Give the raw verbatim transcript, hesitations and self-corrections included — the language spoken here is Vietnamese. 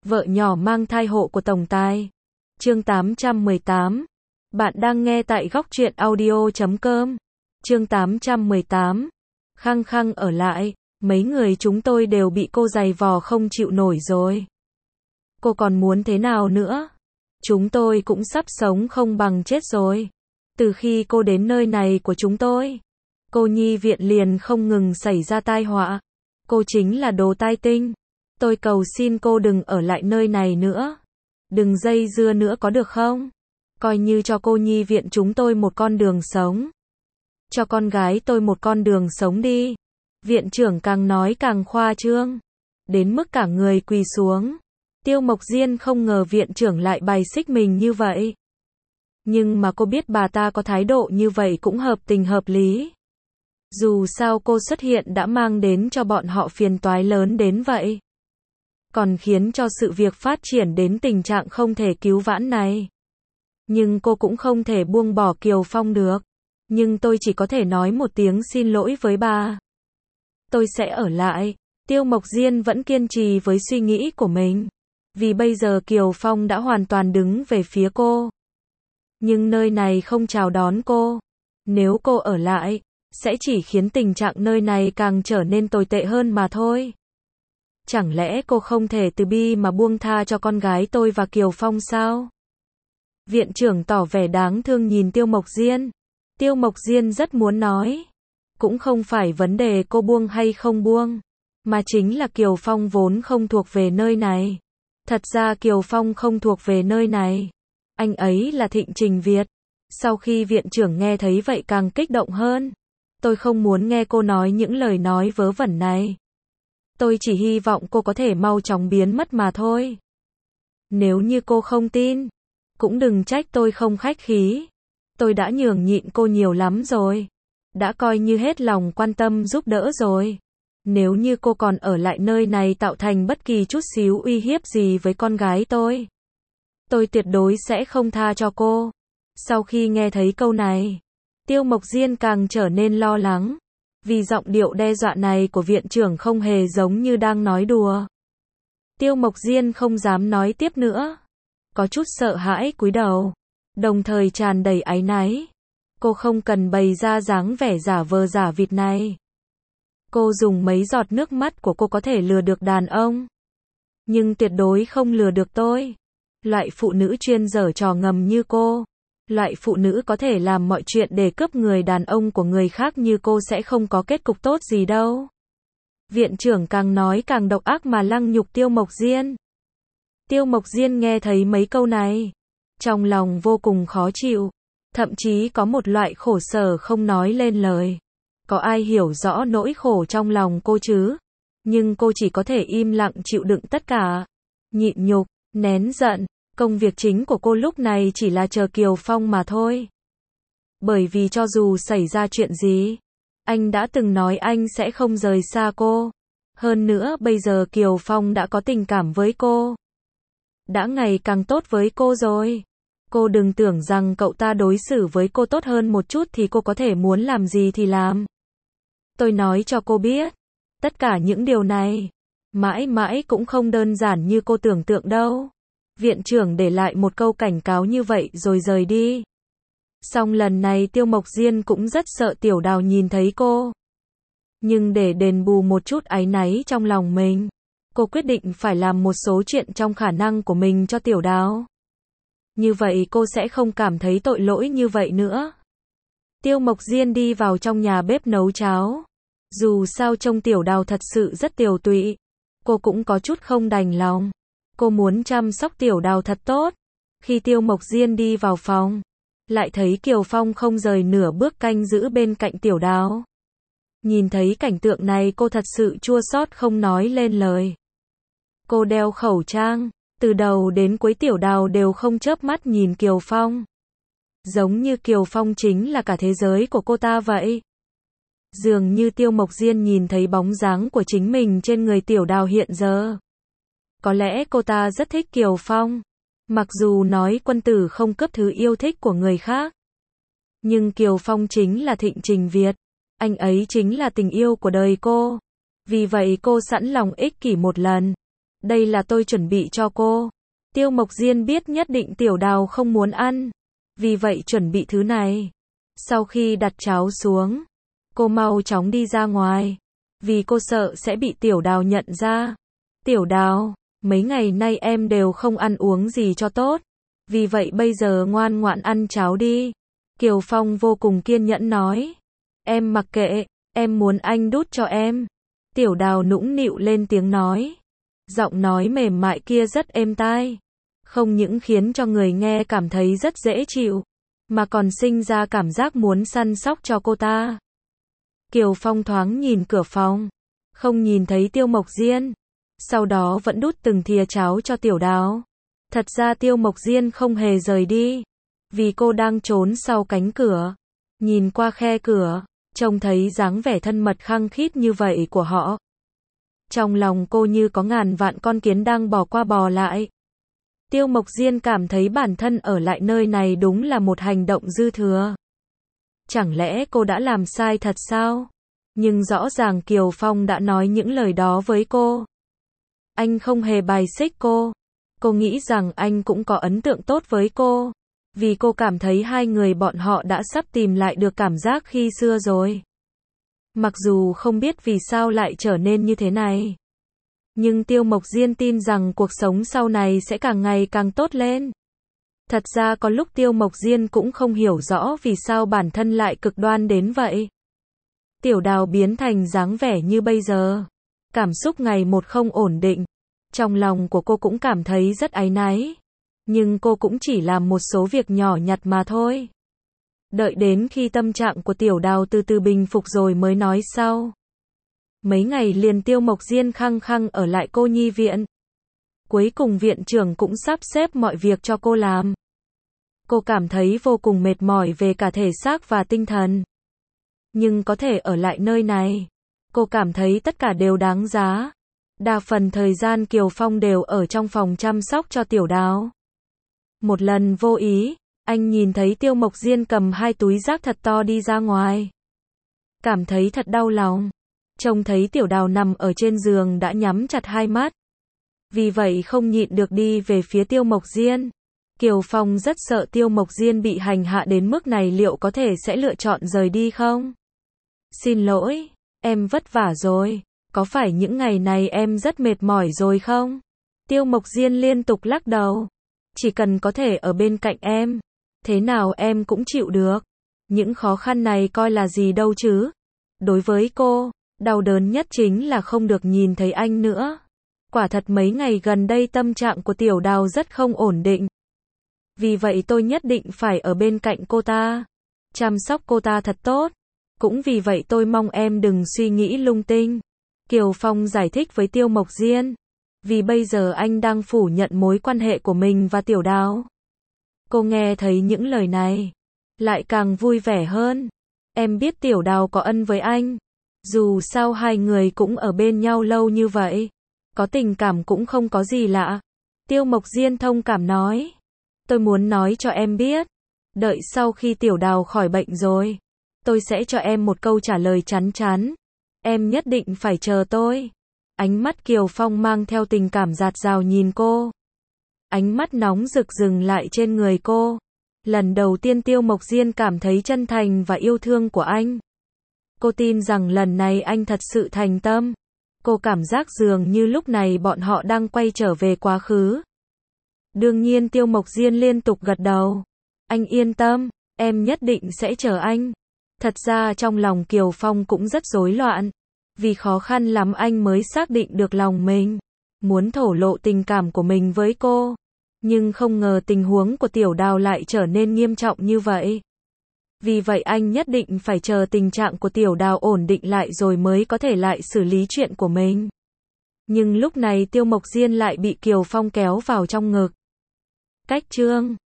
Vợ nhỏ mang thai hộ của tổng tài. Chương tám trăm mười tám. Bạn đang nghe tại góc truyện audio chấm com. Chương tám trăm mười tám. Khăng khăng ở lại, mấy người chúng tôi đều bị cô giày vò không chịu nổi rồi. Cô còn muốn thế nào nữa? Chúng tôi cũng sắp sống không bằng chết rồi. Từ khi cô đến nơi này của chúng tôi, cô nhi viện liền không ngừng xảy ra tai họa. Cô chính là đồ tai tinh. Tôi cầu xin cô đừng ở lại nơi này nữa. Đừng dây dưa nữa có được không? Coi như cho cô nhi viện chúng tôi một con đường sống. Cho con gái tôi một con đường sống đi. Viện trưởng càng nói càng khoa trương. Đến mức cả người quỳ xuống. Tiêu Mộc Diên không ngờ viện trưởng lại bài xích mình như vậy. Nhưng mà cô biết bà ta có thái độ như vậy cũng hợp tình hợp lý. Dù sao cô xuất hiện đã mang đến cho bọn họ phiền toái lớn đến vậy. Còn khiến cho sự việc phát triển đến tình trạng không thể cứu vãn này. Nhưng cô cũng không thể buông bỏ Kiều Phong được. Nhưng tôi chỉ có thể nói một tiếng xin lỗi với bà. Tôi sẽ ở lại. Tiêu Mộc Diên vẫn kiên trì với suy nghĩ của mình. Vì bây giờ Kiều Phong đã hoàn toàn đứng về phía cô. Nhưng nơi này không chào đón cô. Nếu cô ở lại, sẽ chỉ khiến tình trạng nơi này càng trở nên tồi tệ hơn mà thôi. Chẳng lẽ cô không thể từ bi mà buông tha cho con gái tôi và Kiều Phong sao? Viện trưởng tỏ vẻ đáng thương nhìn Tiêu Mộc Diên. Tiêu Mộc Diên rất muốn nói. Cũng không phải vấn đề cô buông hay không buông. Mà chính là Kiều Phong vốn không thuộc về nơi này. Thật ra Kiều Phong không thuộc về nơi này. Anh ấy là Thịnh Trình Việt. Sau khi viện trưởng nghe thấy vậy càng kích động hơn. Tôi không muốn nghe cô nói những lời nói vớ vẩn này. Tôi chỉ hy vọng cô có thể mau chóng biến mất mà thôi. Nếu như cô không tin, cũng đừng trách tôi không khách khí. Tôi đã nhường nhịn cô nhiều lắm rồi. Đã coi như hết lòng quan tâm giúp đỡ rồi. Nếu như cô còn ở lại nơi này tạo thành bất kỳ chút xíu uy hiếp gì với con gái tôi, tôi tuyệt đối sẽ không tha cho cô. Sau khi nghe thấy câu này, Tiêu Mộc Diên càng trở nên lo lắng. Vì giọng điệu đe dọa này của viện trưởng không hề giống như đang nói đùa. Tiêu Mộc Diên không dám nói tiếp nữa. Có chút sợ hãi cúi đầu. Đồng thời tràn đầy áy náy. Cô không cần bày ra dáng vẻ giả vờ giả vịt này. Cô dùng mấy giọt nước mắt của cô có thể lừa được đàn ông. Nhưng tuyệt đối không lừa được tôi. Loại phụ nữ chuyên giở trò ngầm như cô. Loại phụ nữ có thể làm mọi chuyện để cướp người đàn ông của người khác như cô sẽ không có kết cục tốt gì đâu. Viện trưởng càng nói càng độc ác mà lăng nhục Tiêu Mộc Diên. Tiêu Mộc Diên nghe thấy mấy câu này. Trong lòng vô cùng khó chịu. Thậm chí có một loại khổ sở không nói lên lời. Có ai hiểu rõ nỗi khổ trong lòng cô chứ? Nhưng cô chỉ có thể im lặng chịu đựng tất cả. Nhịn nhục, nén giận. Công việc chính của cô lúc này chỉ là chờ Kiều Phong mà thôi. Bởi vì cho dù xảy ra chuyện gì, anh đã từng nói anh sẽ không rời xa cô. Hơn nữa bây giờ Kiều Phong đã có tình cảm với cô. Đã ngày càng tốt với cô rồi. Cô đừng tưởng rằng cậu ta đối xử với cô tốt hơn một chút thì cô có thể muốn làm gì thì làm. Tôi nói cho cô biết, tất cả những điều này, mãi mãi cũng không đơn giản như cô tưởng tượng đâu. Viện trưởng để lại một câu cảnh cáo như vậy rồi rời đi. Song lần này Tiêu Mộc Diên cũng rất sợ Tiểu Đào nhìn thấy cô. Nhưng để đền bù một chút áy náy trong lòng mình, cô quyết định phải làm một số chuyện trong khả năng của mình cho Tiểu Đào. Như vậy cô sẽ không cảm thấy tội lỗi như vậy nữa. Tiêu Mộc Diên đi vào trong nhà bếp nấu cháo. Dù sao trông Tiểu Đào thật sự rất tiều tụy. Cô cũng có chút không đành lòng. Cô muốn chăm sóc Tiểu Đào thật tốt. Khi Tiêu Mộc Diên đi vào phòng, lại thấy Kiều Phong không rời nửa bước canh giữ bên cạnh Tiểu Đào. Nhìn thấy cảnh tượng này cô thật sự chua xót không nói lên lời. Cô đeo khẩu trang, từ đầu đến cuối Tiểu Đào đều không chớp mắt nhìn Kiều Phong. Giống như Kiều Phong chính là cả thế giới của cô ta vậy. Dường như Tiêu Mộc Diên nhìn thấy bóng dáng của chính mình trên người Tiểu Đào hiện giờ. Có lẽ cô ta rất thích Kiều Phong. Mặc dù nói quân tử không cướp thứ yêu thích của người khác. Nhưng Kiều Phong chính là Thịnh Trình Việt. Anh ấy chính là tình yêu của đời cô. Vì vậy cô sẵn lòng ích kỷ một lần. Đây là tôi chuẩn bị cho cô. Tiêu Mộc Diên biết nhất định Tiểu Đào không muốn ăn, vì vậy chuẩn bị thứ này. Sau khi đặt cháo xuống, cô mau chóng đi ra ngoài, vì cô sợ sẽ bị Tiểu Đào nhận ra. Tiểu Đào, mấy ngày nay em đều không ăn uống gì cho tốt, vì vậy bây giờ ngoan ngoãn ăn cháo đi. Kiều Phong vô cùng kiên nhẫn nói. Em mặc kệ, em muốn anh đút cho em. Tiểu Đào nũng nịu lên tiếng nói. Giọng nói mềm mại kia rất êm tai, không những khiến cho người nghe cảm thấy rất dễ chịu, mà còn sinh ra cảm giác muốn săn sóc cho cô ta. Kiều Phong thoáng nhìn cửa phòng, không nhìn thấy Tiêu Mộc Diên, sau đó vẫn đút từng thìa cháo cho Tiểu Đào. Thật ra Tiêu Mộc Diên không hề rời đi, vì cô đang trốn sau cánh cửa. Nhìn qua khe cửa, trông thấy dáng vẻ thân mật khăng khít như vậy của họ. Trong lòng cô như có ngàn vạn con kiến đang bò qua bò lại. Tiêu Mộc Diên cảm thấy bản thân ở lại nơi này đúng là một hành động dư thừa. Chẳng lẽ cô đã làm sai thật sao? Nhưng rõ ràng Kiều Phong đã nói những lời đó với cô. Anh không hề bài xích cô. Cô nghĩ rằng anh cũng có ấn tượng tốt với cô, vì cô cảm thấy hai người bọn họ đã sắp tìm lại được cảm giác khi xưa rồi. Mặc dù không biết vì sao lại trở nên như thế này, nhưng Tiêu Mộc Diên tin rằng cuộc sống sau này sẽ càng ngày càng tốt lên. Thật ra có lúc Tiêu Mộc Diên cũng không hiểu rõ vì sao bản thân lại cực đoan đến vậy. Tiểu Đào biến thành dáng vẻ như bây giờ, cảm xúc ngày một không ổn định. Trong lòng của cô cũng cảm thấy rất áy náy, nhưng cô cũng chỉ làm một số việc nhỏ nhặt mà thôi. Đợi đến khi tâm trạng của Tiểu Đào từ từ bình phục rồi mới nói sau. Mấy ngày liền Tiêu Mộc Diên khăng khăng ở lại cô nhi viện. Cuối cùng viện trưởng cũng sắp xếp mọi việc cho cô làm. Cô cảm thấy vô cùng mệt mỏi về cả thể xác và tinh thần. Nhưng có thể ở lại nơi này, cô cảm thấy tất cả đều đáng giá. Đa phần thời gian Kiều Phong đều ở trong phòng chăm sóc cho Tiểu Đào. Một lần vô ý, anh nhìn thấy Tiêu Mộc Diên cầm hai túi rác thật to đi ra ngoài. Cảm thấy thật đau lòng. Trông thấy Tiểu Đào nằm ở trên giường đã nhắm chặt hai mắt. Vì vậy không nhịn được đi về phía Tiêu Mộc Diên. Kiều Phong rất sợ Tiêu Mộc Diên bị hành hạ đến mức này, liệu có thể sẽ lựa chọn rời đi không? Xin lỗi, em vất vả rồi. Có phải những ngày này em rất mệt mỏi rồi không? Tiêu Mộc Diên liên tục lắc đầu. Chỉ cần có thể ở bên cạnh em, thế nào em cũng chịu được. Những khó khăn này coi là gì đâu chứ. Đối với cô, đau đớn nhất chính là không được nhìn thấy anh nữa. Quả thật mấy ngày gần đây tâm trạng của Tiểu Đào rất không ổn định. Vì vậy tôi nhất định phải ở bên cạnh cô ta, chăm sóc cô ta thật tốt. Cũng vì vậy tôi mong em đừng suy nghĩ lung tinh. Kiều Phong giải thích với Tiêu Mộc Diên. Vì bây giờ anh đang phủ nhận mối quan hệ của mình và Tiểu Đào. Cô nghe thấy những lời này, lại càng vui vẻ hơn. Em biết Tiểu Đào có ân với anh. Dù sao hai người cũng ở bên nhau lâu như vậy, có tình cảm cũng không có gì lạ. Tiêu Mộc Diên thông cảm nói. Tôi muốn nói cho em biết, đợi sau khi Tiểu Đào khỏi bệnh rồi, tôi sẽ cho em một câu trả lời chắn chắn. Em nhất định phải chờ tôi. Ánh mắt Kiều Phong mang theo tình cảm dạt dào nhìn cô. Ánh mắt nóng rực dừng lại trên người cô. Lần đầu tiên Tiêu Mộc Diên cảm thấy chân thành và yêu thương của anh. Cô tin rằng lần này anh thật sự thành tâm. Cô cảm giác dường như lúc này bọn họ đang quay trở về quá khứ. Đương nhiên Tiêu Mộc Diên liên tục gật đầu. Anh yên tâm, em nhất định sẽ chờ anh. Thật ra trong lòng Kiều Phong cũng rất rối loạn. Vì khó khăn lắm anh mới xác định được lòng mình. Muốn thổ lộ tình cảm của mình với cô. Nhưng không ngờ tình huống của Tiểu Đào lại trở nên nghiêm trọng như vậy. Vì vậy anh nhất định phải chờ tình trạng của Tiểu Đào ổn định lại rồi mới có thể lại xử lý chuyện của mình. Nhưng lúc này Tiêu Mộc Diên lại bị Kiều Phong kéo vào trong ngực. Cách chương